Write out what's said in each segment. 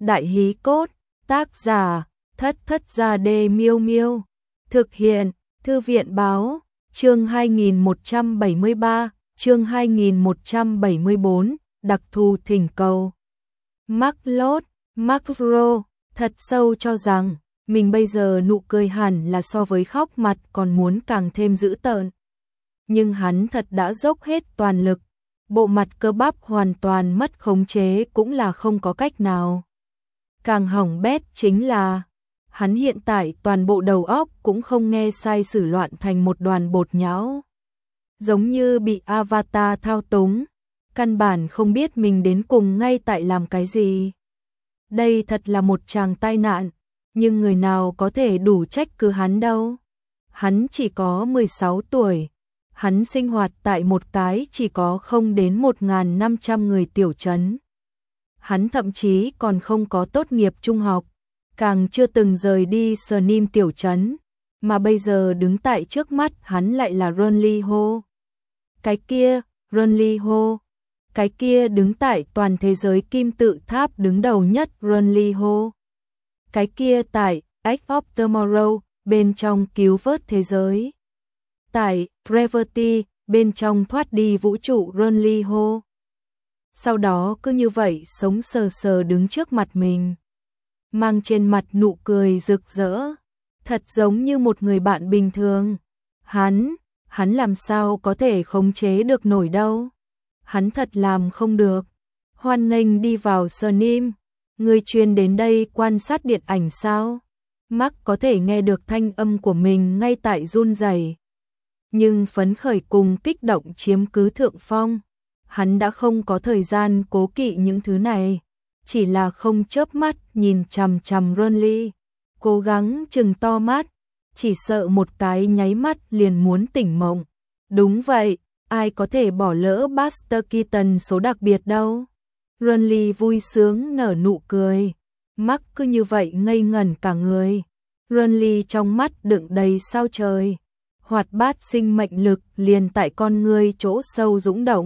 Đại hí cốt, tác giả, Thất Thất Gia Đê Miêu Miêu. Thực hiện, Thư viện báo, chương 2173, chương 2174, đặc thù thỉnh cầu. Macro, thật sâu cho rằng, mình bây giờ nụ cười hẳn là so với khóc mặt còn muốn càng thêm dữ tợn. Nhưng hắn thật đã dốc hết toàn lực, bộ mặt cơ bắp hoàn toàn mất khống chế cũng là không có cách nào. Càng hỏng bét chính là, hắn hiện tại toàn bộ đầu óc cũng không nghe sai sử loạn thành một đoàn bột nhão. Giống như bị avatar thao túng, căn bản không biết mình đến cùng ngay tại làm cái gì. Đây thật là một tràng tai nạn, nhưng người nào có thể đủ trách cứ hắn đâu. Hắn chỉ có 16 tuổi, hắn sinh hoạt tại một cái chỉ có không đến 1.500 người tiểu trấn. Hắn thậm chí còn không có tốt nghiệp trung học, càng chưa từng rời đi Snim tiểu trấn, mà bây giờ đứng tại trước mắt hắn lại là Ronly Ho. Cái kia, Ronly Ho, cái kia đứng tại toàn thế giới kim tự tháp đứng đầu nhất Ronly Ho. Cái kia tại Edge of Tomorrow, bên trong cứu vớt thế giới. Tại Gravity, bên trong thoát đi vũ trụ Ronly Ho. Sau đó cứ như vậy sống sờ sờ đứng trước mặt mình, mang trên mặt nụ cười rực rỡ, thật giống như một người bạn bình thường. Hắn làm sao có thể khống chế được nổi đâu. Hắn thật làm không được. Hoan nghênh đi vào Snim, người chuyên đến đây quan sát điện ảnh sao? Mark có thể nghe được thanh âm của mình ngay tại run rẩy, nhưng phấn khởi cùng kích động chiếm cứ thượng phong. Hắn đã không có thời gian cố kỵ những thứ này, chỉ là không chớp mắt nhìn chằm chằm Ronly, cố gắng trừng to mắt, chỉ sợ một cái nháy mắt liền muốn tỉnh mộng. Đúng vậy, ai có thể bỏ lỡ Buster Keaton số đặc biệt đâu. Ronly vui sướng nở nụ cười, Mark cứ như vậy ngây ngẩn cả người. Ronly trong mắt đựng đầy sao trời, hoạt bát sinh mệnh lực liền tại con ngươi chỗ sâu dũng động.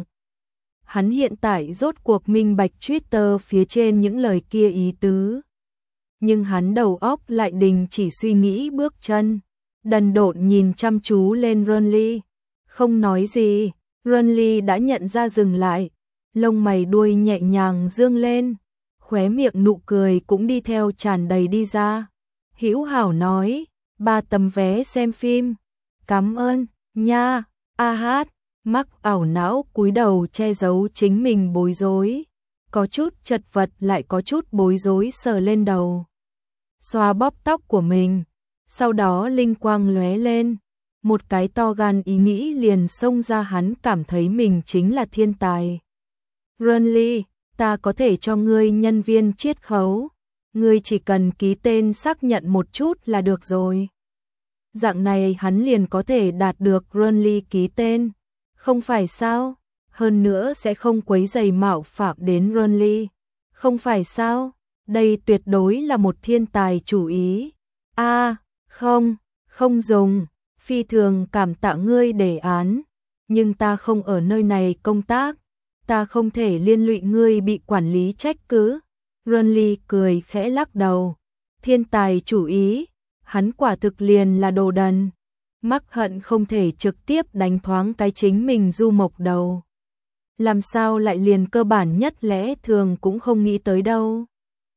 Hắn hiện tại rốt cuộc minh bạch Twitter phía trên những lời kia ý tứ. Nhưng hắn đầu óc lại đình chỉ suy nghĩ bước chân, đần độn nhìn chăm chú lên Ronly. Không nói gì, Ronly đã nhận ra dừng lại, lông mày đuôi nhẹ nhàng dương lên, khóe miệng nụ cười cũng đi theo tràn đầy đi ra. Hữu hảo nói, 3 tấm vé xem phim. Cảm ơn, nha, a hát. Mark ảo não cúi đầu che giấu chính mình bối rối, có chút chật vật lại có chút bối rối sờ lên đầu, xoa bóp tóc của mình, sau đó linh quang lóe lên, một cái to gan ý nghĩ liền xông ra. Hắn cảm thấy mình chính là thiên tài. Ronly, ta có thể cho ngươi nhân viên chiết khấu, ngươi chỉ cần ký tên xác nhận một chút là được rồi. Dạng này hắn liền có thể đạt được Ronly ký tên, không phải sao? Hơn nữa sẽ không quấy rầy mạo phạm đến Ronly, không phải sao? Đây tuyệt đối là một thiên tài chủ ý. Không dùng, phi thường cảm tạ ngươi đề án, nhưng ta không ở nơi này công tác, ta không thể liên lụy ngươi bị quản lý trách cứ. Ronly cười khẽ lắc đầu, thiên tài chủ ý, hắn quả thực liền là đồ đần. Mark hận không thể trực tiếp đánh thoáng cái chính mình du mộc đầu. Làm sao lại liền cơ bản nhất lẽ thường cũng không nghĩ tới đâu.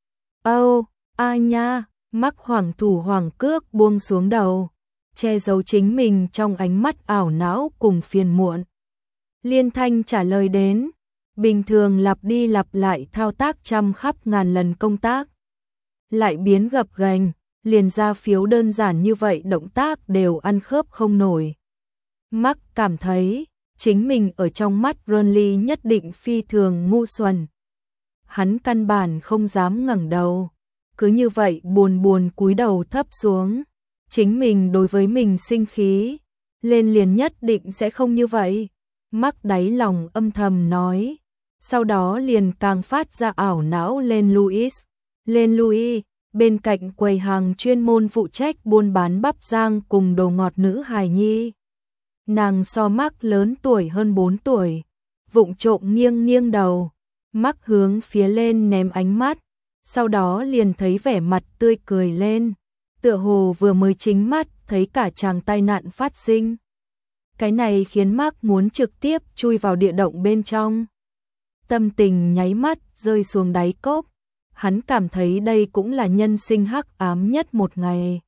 Nha, Mark hoảng thủ hoảng cước buông xuống đầu, che giấu chính mình trong ánh mắt ảo não cùng phiền muộn. Liên thanh trả lời đến, bình thường lặp đi lặp lại thao tác trăm khắp ngàn lần công tác, lại biến gập ghềnh. Liền ra phiếu đơn giản như vậy động tác đều ăn khớp không nổi. Mark cảm thấy chính mình ở trong mắt Ronly nhất định phi thường ngu xuẩn. Hắn căn bản không dám ngẩng đầu, cứ như vậy buồn cúi đầu thấp xuống. Chính mình đối với mình sinh khí, lên liền nhất định sẽ không như vậy. Mark đáy lòng âm thầm nói, sau đó liền càng phát ra ảo não lên Louis. Bên cạnh quầy hàng chuyên môn phụ trách buôn bán bắp rang cùng đồ ngọt nữ hài nhi. Nàng so Mark lớn tuổi hơn 4 tuổi, vụng trộm nghiêng đầu. Mark hướng phía lên ném ánh mắt, sau đó liền thấy vẻ mặt tươi cười lên, tựa hồ vừa mới chính mắt thấy cả chàng tai nạn phát sinh. Cái này khiến Mark muốn trực tiếp chui vào địa động bên trong. Tâm tình nháy mắt rơi xuống đáy cốc, hắn cảm thấy đây cũng là nhân sinh hắc ám nhất một ngày.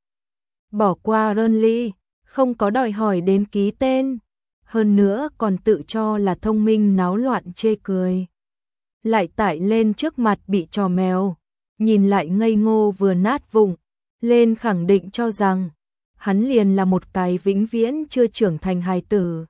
Bỏ qua Renly, không có đòi hỏi đến ký tên, hơn nữa còn tự cho là thông minh náo loạn chê cười. Lại tải lên trước mặt bị trò mèo, nhìn lại ngây ngô vừa nát vụng, lên khẳng định cho rằng hắn liền là một cái vĩnh viễn chưa trưởng thành hài tử.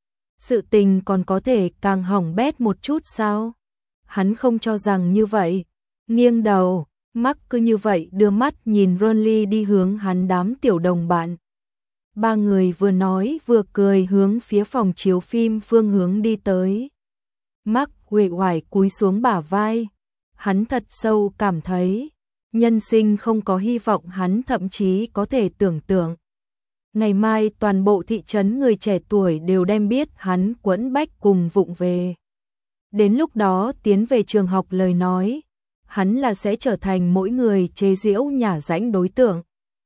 Sự tình còn có thể càng hỏng bét một chút sao? Hắn không cho rằng như vậy. Nghiêng đầu, Mark cứ như vậy đưa mắt nhìn Renly đi hướng hắn đám tiểu đồng bạn. Ba người vừa nói vừa cười hướng phía phòng chiếu phim phương hướng đi tới. Mark uể oải cúi xuống bả vai. Hắn thật sâu cảm thấy nhân sinh không có hy vọng, hắn thậm chí có thể tưởng tượng. Ngày mai toàn bộ thị trấn người trẻ tuổi đều đem biết hắn quẫn bách cùng vụng về. Đến lúc đó tiến về trường học lời nói, hắn là sẽ trở thành mỗi người chế giễu nhả rãnh đối tượng.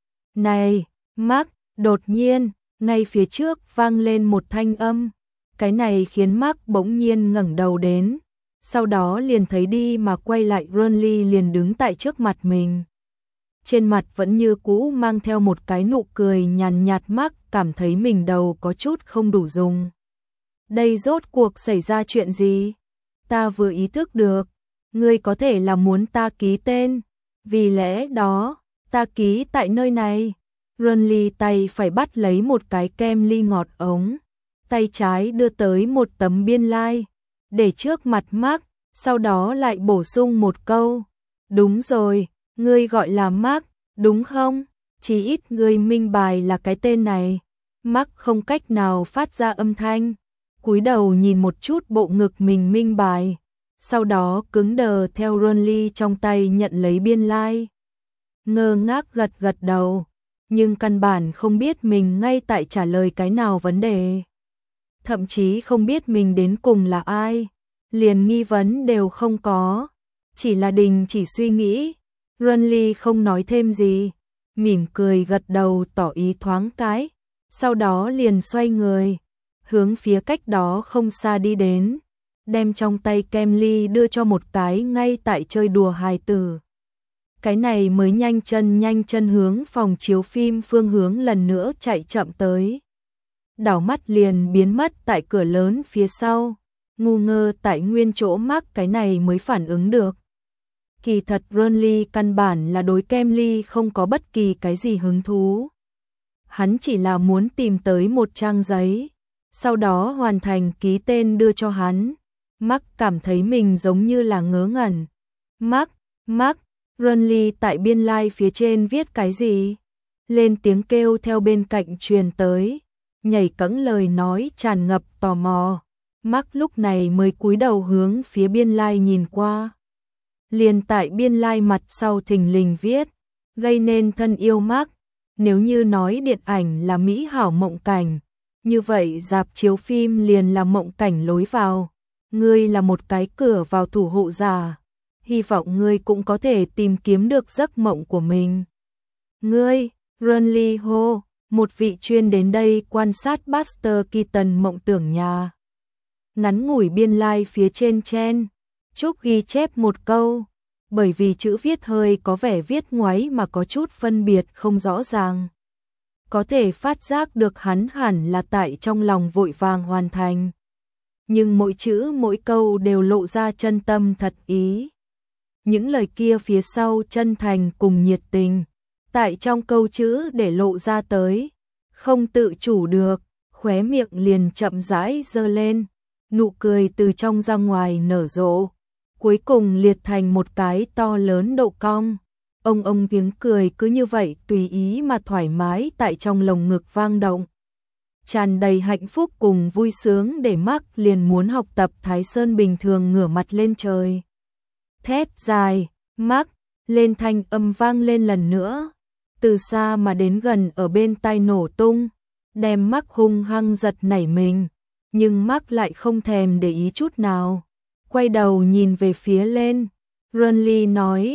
Này, Mark, đột nhiên, ngay phía trước vang lên một thanh âm. Cái này khiến Mark bỗng nhiên ngẩng đầu đến. Sau đó liền thấy đi mà quay lại Renly liền đứng tại trước mặt mình. Trên mặt vẫn như cũ mang theo một cái nụ cười nhàn nhạt. Mark cảm thấy mình đầu có chút không đủ dùng. Đây rốt cuộc xảy ra chuyện gì? Ta vừa ý thức được, ngươi có thể là muốn ta ký tên, vì lẽ đó, ta ký tại nơi này. Renly tay phải bắt lấy một cái kem ly ngọt ống, tay trái đưa tới một tấm biên lai, để trước mặt Mark, sau đó lại bổ sung một câu. Đúng rồi, ngươi gọi là Mark, đúng không? Chỉ ít ngươi minh bài là cái tên này. Mark không cách nào phát ra âm thanh, cúi đầu nhìn một chút bộ ngực mình minh bài, sau đó cứng đờ theo Renly trong tay nhận lấy biên lai. Ngơ ngác gật gật đầu, nhưng căn bản không biết mình ngay tại trả lời cái nào vấn đề. Thậm chí không biết mình đến cùng là ai, liền nghi vấn đều không có, chỉ là đình chỉ suy nghĩ. Renly không nói thêm gì, mỉm cười gật đầu tỏ ý thoáng cái, sau đó liền xoay người, hướng phía cách đó không xa đi đến, đem trong tay kem ly đưa cho một cái ngay tại chơi đùa hài tử. Cái này mới nhanh chân hướng phòng chiếu phim phương hướng lần nữa chạy chậm tới. Đảo mắt liền biến mất tại cửa lớn phía sau, ngu ngơ tại nguyên chỗ. Mark cái này mới phản ứng được. Kỳ thật Renly căn bản là đối kem ly không có bất kỳ cái gì hứng thú. Hắn chỉ là muốn tìm tới một trang giấy, sau đó hoàn thành ký tên đưa cho hắn. Mark cảm thấy mình giống như là ngớ ngẩn. Mark, Renly tại biên lai phía trên viết cái gì? Lên tiếng kêu theo bên cạnh truyền tới, nhảy cẫng lời nói tràn ngập tò mò. Mark lúc này mới cúi đầu hướng phía biên lai nhìn qua. Liền tại biên lai mặt sau thình lình viết, gây nên thân yêu Mark. Nếu như nói điện ảnh là mỹ hảo mộng cảnh, như vậy rạp chiếu phim liền là mộng cảnh lối vào. Ngươi là một cái cửa vào thủ hộ giả, hy vọng ngươi cũng có thể tìm kiếm được giấc mộng của mình. Ngươi, Renly hô, một vị chuyên đến đây quan sát Buster Keaton mộng tưởng nhà. Ngắn ngủi biên lai phía trên chen chúc ghi chép một câu, bởi vì chữ viết hơi có vẻ viết ngoáy mà có chút phân biệt không rõ ràng. Có thể phát giác được hắn hẳn là tại trong lòng vội vàng hoàn thành. Nhưng mỗi chữ mỗi câu đều lộ ra chân tâm thật ý. Những lời kia phía sau chân thành cùng nhiệt tình, tại trong câu chữ để lộ ra tới, không tự chủ được, khóe miệng liền chậm rãi giơ lên, nụ cười từ trong ra ngoài nở rộ, cuối cùng liệt thành một cái to lớn độ cong. Ông tiếng cười cứ như vậy tùy ý mà thoải mái tại trong lồng ngực vang động. Tràn đầy hạnh phúc cùng vui sướng để Mark liền muốn học tập Thái Sơn bình thường ngửa mặt lên trời. Thét dài, Mark, lên thanh âm vang lên lần nữa. Từ xa mà đến gần ở bên tai nổ tung, đem Mark hung hăng giật nảy mình. Nhưng Mark lại không thèm để ý chút nào. Quay đầu nhìn về phía lên. Renly nói,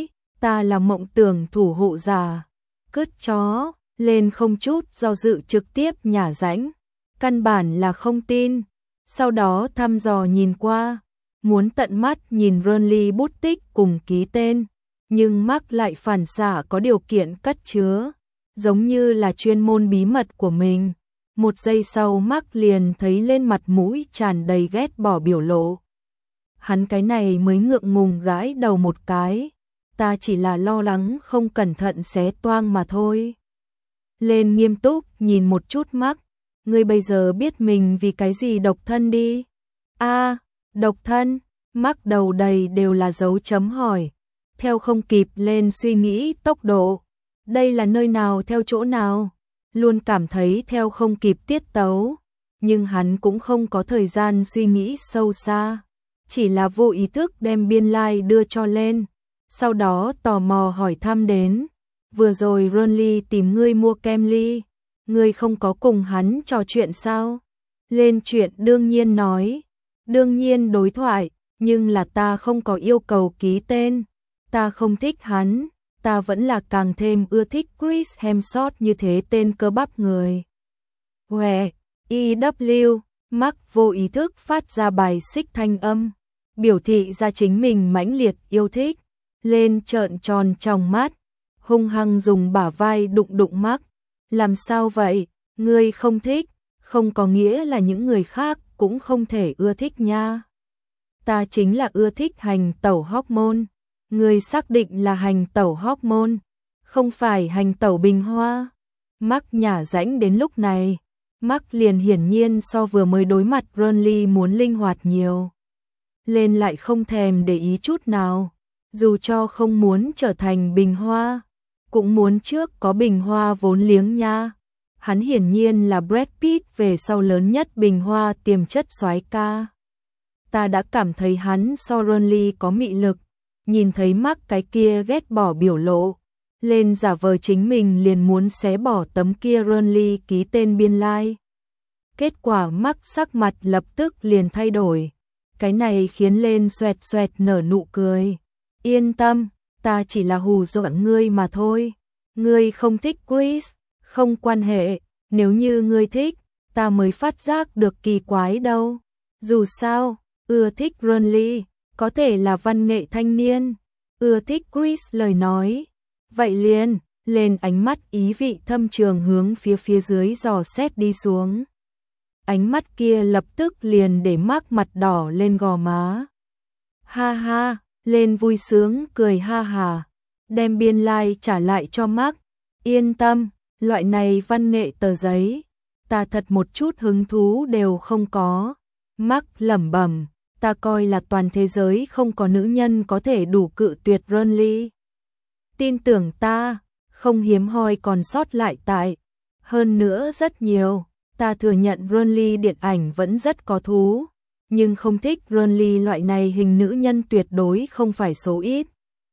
ta là mộng tưởng thủ hộ giả. Cứt chó, lên không chút do dự trực tiếp nhả rãnh, căn bản là không tin. Sau đó thăm dò nhìn qua, muốn tận mắt nhìn Burnley bút tích cùng ký tên, nhưng Mark lại phản xạ có điều kiện cất chứa, giống như là chuyên môn bí mật của mình. Một giây sau Mark liền thấy lên mặt mũi tràn đầy ghét bỏ biểu lộ. Hắn cái này mới ngượng ngùng gãi đầu một cái, ta chỉ là lo lắng không cẩn thận xé toang mà thôi. Lên nghiêm túc nhìn một chút Mark, ngươi bây giờ biết mình vì cái gì độc thân đi. Độc thân, Mark đầu đầy đều là dấu chấm hỏi, theo không kịp lên suy nghĩ tốc độ. Đây là nơi nào theo chỗ nào, luôn cảm thấy theo không kịp tiết tấu, nhưng hắn cũng không có thời gian suy nghĩ sâu xa, chỉ là vô ý thức đem biên lai đưa cho lên, sau đó tò mò hỏi thăm đến, vừa rồi Burnley tìm ngươi mua kem ly, ngươi không có cùng hắn trò chuyện sao? Lên chuyện đương nhiên nói, đương nhiên đối thoại, nhưng là ta không có yêu cầu ký tên, ta không thích hắn. Ta vẫn là càng thêm ưa thích Chris Hemsworth như thế tên cơ bắp người. Hòe, EW, Mark vô ý thức phát ra bài xích thanh âm, biểu thị ra chính mình mãnh liệt yêu thích. Lên trợn tròn trong mắt, hung hăng dùng bả vai đụng đụng Mark. Làm sao vậy, ngươi không thích, không có nghĩa là những người khác cũng không thể ưa thích nha. Ta chính là ưa thích hành tẩu hormone. Ngươi xác định là hành tẩu hormone, không phải hành tẩu bình hoa. Mark nhả rãnh đến lúc này, Mark liền hiển nhiên so vừa mới đối mặt Burnley muốn linh hoạt nhiều. Lên lại không thèm để ý chút nào, dù cho không muốn trở thành bình hoa, cũng muốn trước có bình hoa vốn liếng nha. Hắn hiển nhiên là Brad Pitt về sau lớn nhất bình hoa tiềm chất soái ca. Ta đã cảm thấy hắn so Burnley có mị lực. Nhìn thấy Mark cái kia ghét bỏ biểu lộ, lên giả vờ chính mình liền muốn xé bỏ tấm kia Burnley ký tên biên lai. Kết quả Mark sắc mặt lập tức liền thay đổi, cái này khiến lên xoẹt xoẹt nở nụ cười. Yên tâm, ta chỉ là hù dọa ngươi mà thôi, ngươi không thích Chris, không quan hệ, nếu như ngươi thích, ta mới phát giác được kỳ quái đâu. Dù sao, ưa thích Burnley có thể là văn nghệ thanh niên, ưa thích Chris lời nói. Vậy liền, lên ánh mắt ý vị thâm trường hướng phía dưới dò xét đi xuống. Ánh mắt kia lập tức liền để Mark mặt đỏ lên gò má. Ha ha, lên vui sướng cười ha hà, đem biên lai trả lại cho Mark. Yên tâm, loại này văn nghệ tờ giấy, ta thật một chút hứng thú đều không có. Mark lẩm bẩm. Ta coi là toàn thế giới không có nữ nhân có thể đủ cự tuyệt Burnley. Tin tưởng ta, không hiếm hoi còn sót lại tại. Hơn nữa rất nhiều, ta thừa nhận Burnley điện ảnh vẫn rất có thú, nhưng không thích Burnley loại này hình nữ nhân tuyệt đối không phải số ít.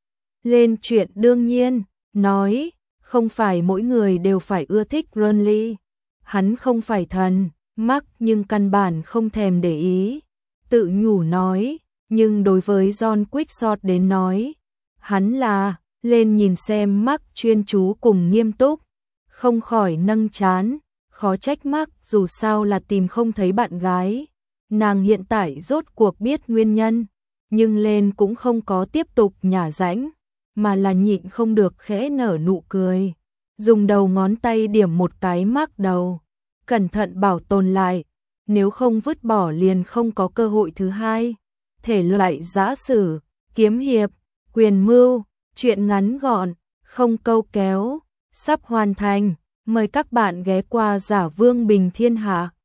Lên chuyện đương nhiên, nói, không phải mỗi người đều phải ưa thích Burnley. Hắn không phải thần, Mark nhưng căn bản không thèm để ý. Tự nhủ nói, nhưng đối với John Quickshot đến nói, hắn là, lên nhìn xem Mark chuyên chú cùng nghiêm túc, không khỏi nâng trán, khó trách Mark dù sao là tìm không thấy bạn gái. Nàng hiện tại rốt cuộc biết nguyên nhân, nhưng lên cũng không có tiếp tục nhả rãnh, mà là nhịn không được khẽ nở nụ cười, dùng đầu ngón tay điểm một cái Mark đầu, cẩn thận bảo tồn lại. Nếu không vứt bỏ liền không có cơ hội thứ hai. Thể loại giã sử, kiếm hiệp, quyền mưu, truyện ngắn gọn, không câu kéo, sắp hoàn thành. Mời các bạn ghé qua Giả Vương Bình Thiên Hạ.